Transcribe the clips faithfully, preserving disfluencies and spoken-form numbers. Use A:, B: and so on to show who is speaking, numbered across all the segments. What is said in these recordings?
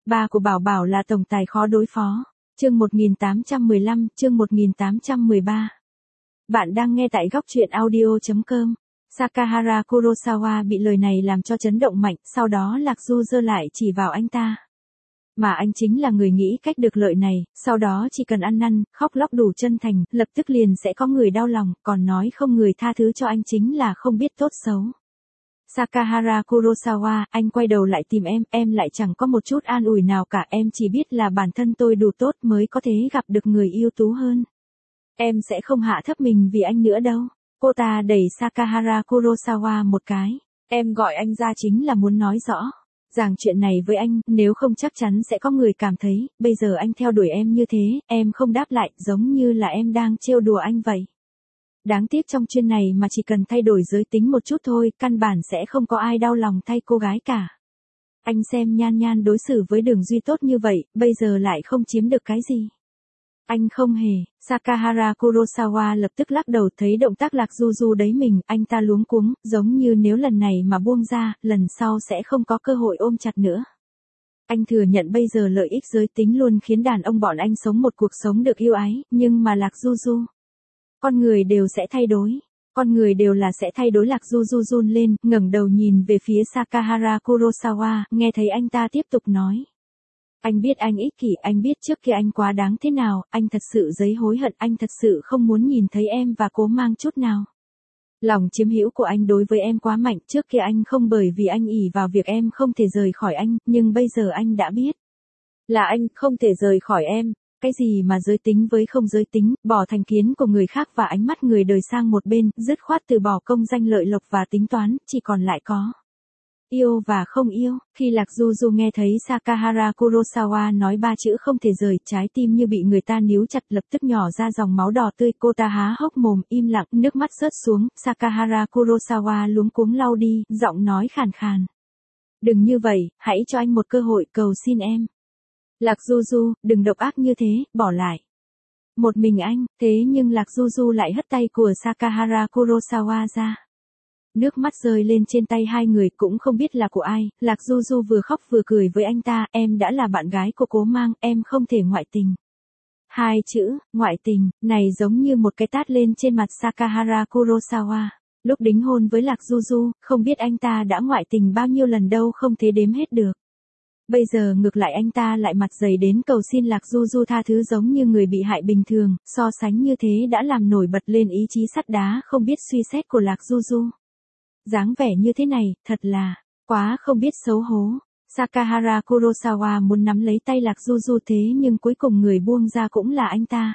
A: Ba của Bảo Bảo là tổng tài khó đối phó. Chương một nghìn tám trăm mười lăm, chương một nghìn tám trăm mười ba. Bạn đang nghe tại góc truyện audio chấm com. Sakahara Kurosawa bị lời này làm cho chấn động mạnh, sau đó Lạc Du giơ lại chỉ vào anh ta. Mà anh chính là người nghĩ cách được lợi này, sau đó chỉ cần ăn năn, khóc lóc đủ chân thành, lập tức liền sẽ có người đau lòng, còn nói không người tha thứ cho anh chính là không biết tốt xấu. Sakahara Kurosawa, anh quay đầu lại tìm em, em lại chẳng có một chút an ủi nào cả, em chỉ biết là bản thân tôi đủ tốt mới có thể gặp được người ưu tú hơn. Em sẽ không hạ thấp mình vì anh nữa đâu. Cô ta đẩy Sakahara Kurosawa một cái. Em gọi anh ra chính là muốn nói rõ rằng chuyện này với anh, nếu không chắc chắn sẽ có người cảm thấy, bây giờ anh theo đuổi em như thế, em không đáp lại, giống như là em đang trêu đùa anh vậy. Đáng tiếc trong chuyện này mà chỉ cần thay đổi giới tính một chút thôi, căn bản sẽ không có ai đau lòng thay cô gái cả. Anh xem Nhan Nhan đối xử với Đường Duy tốt như vậy, bây giờ lại không chiếm được cái gì. Anh không hề. Sakahara Kurosawa lập tức lắc đầu, thấy động tác Lạc Du Du đấy mình, anh ta luống cuống, giống như nếu lần này mà buông ra, lần sau sẽ không có cơ hội ôm chặt nữa. Anh thừa nhận bây giờ lợi ích giới tính luôn khiến đàn ông bọn anh sống một cuộc sống được yêu ái, nhưng mà Lạc Du Du, con người đều sẽ thay đổi. Con người đều là sẽ thay đổi. Lạc Du Du run lên, ngẩng đầu nhìn về phía Sakahara Kurosawa, nghe thấy anh ta tiếp tục nói. Anh biết anh ích kỷ, anh biết trước kia anh quá đáng thế nào, anh thật sự giấy hối hận, anh thật sự không muốn nhìn thấy em và Cố Mang chút nào. Lòng chiếm hữu của anh đối với em quá mạnh, trước kia anh không bởi vì anh ỷ vào việc em không thể rời khỏi anh, nhưng bây giờ anh đã biết. Là anh không thể rời khỏi em. Cái gì mà giới tính với không giới tính, bỏ thành kiến của người khác và ánh mắt người đời sang một bên, dứt khoát từ bỏ công danh lợi lộc và tính toán, chỉ còn lại có yêu và không yêu. Khi Lạc Du Du nghe thấy Sakahara Kurosawa nói ba chữ không thể rời, trái tim như bị người ta níu chặt, lập tức nhỏ ra dòng máu đỏ tươi, cô ta há hốc mồm, im lặng, nước mắt rớt xuống. Sakahara Kurosawa luống cuống lau đi, giọng nói khàn khàn. Đừng như vậy, hãy cho anh một cơ hội, cầu xin em. Lạc Du Du, đừng độc ác như thế, bỏ lại một mình anh. Thế nhưng Lạc Du Du lại hất tay của Sakahara Kurosawa ra. Nước mắt rơi lên trên tay hai người, cũng không biết là của ai. Lạc Du Du vừa khóc vừa cười với anh ta, em đã là bạn gái của Cố Mang, em không thể ngoại tình. Hai chữ, ngoại tình, này giống như một cái tát lên trên mặt Sakahara Kurosawa. Lúc đính hôn với Lạc Du Du, không biết anh ta đã ngoại tình bao nhiêu lần đâu, không thể đếm hết được. Bây giờ ngược lại anh ta lại mặt dày đến cầu xin Lạc Du Du tha thứ, giống như người bị hại bình thường, so sánh như thế đã làm nổi bật lên ý chí sắt đá không biết suy xét của Lạc Du Du. Dáng vẻ như thế này, thật là quá không biết xấu hổ. Sakahara Kurosawa muốn nắm lấy tay Lạc Du Du, thế nhưng cuối cùng người buông ra cũng là anh ta.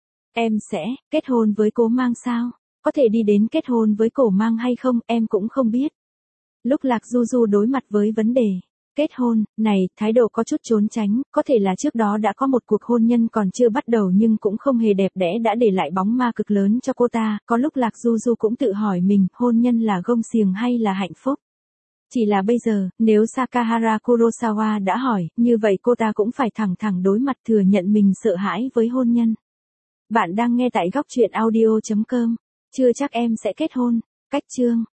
A: Em sẽ kết hôn với Cố Mang sao? Có thể đi đến kết hôn với Cố Mang hay không, em cũng không biết. Lúc Lạc Du Du đối mặt với vấn đề kết hôn này, thái độ có chút trốn tránh, có thể là trước đó đã có một cuộc hôn nhân còn chưa bắt đầu nhưng cũng không hề đẹp đẽ, đã để lại bóng ma cực lớn cho cô ta. Có lúc Lạc Du Du cũng tự hỏi mình, hôn nhân là gông xiềng hay là hạnh phúc? Chỉ là bây giờ, nếu Sakahara Kurosawa đã hỏi, như vậy cô ta cũng phải thẳng thẳng đối mặt, thừa nhận mình sợ hãi với hôn nhân. Bạn đang nghe tại góc truyện audio chấm com. Chưa chắc em sẽ kết hôn. Cách chương.